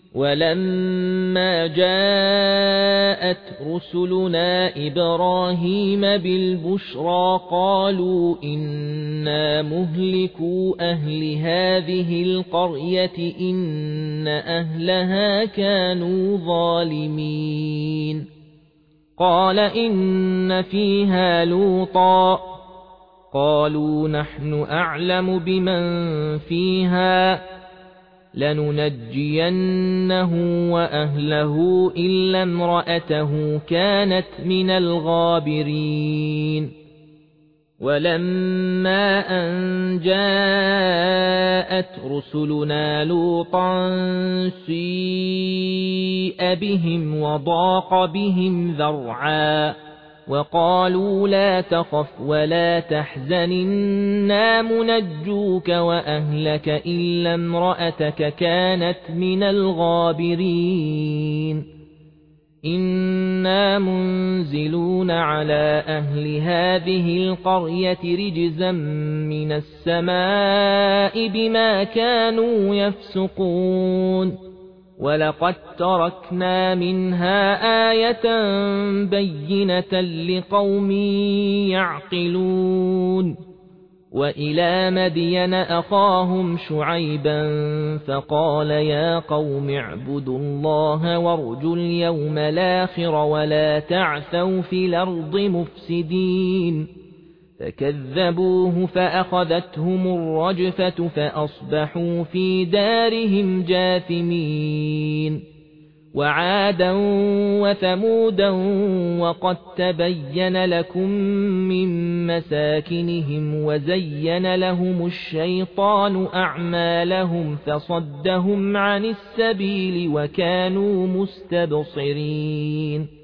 ولما جاءت رسلنا إبراهيم بالبشرى قالوا إنا مهلكو أهل هذه القرية إن أهلها كانوا ظالمين قال إن فيها لوطا قالوا نحن أعلم بمن فيها لننجينه وأهله إلا امرأته كانت من الغابرين ولما أن جاءت رسلنا لوطا سيء بهم وضاق بهم ذرعا وقالوا لا تخف ولا تحزن إنا منجوك وأهلك إلا امرأتك كانت من الغابرين إنا منزلون على أهل هذه القرية رجزا من السماء بما كانوا يفسقون ولقد تركنا منها آية بينة لقوم يعقلون وإلى مدين أخاهم شعيبا فقال يا قوم اعبدوا الله وارجوا اليوم الآخر ولا تعثوا في الأرض مفسدين فكذبوه فأخذتهم الرجفة فأصبحوا في دارهم جاثمين وعادا وثمودا وقد تبين لكم من مساكنهم وزين لهم الشيطان أعمالهم فصدهم عن السبيل وكانوا مستبصرين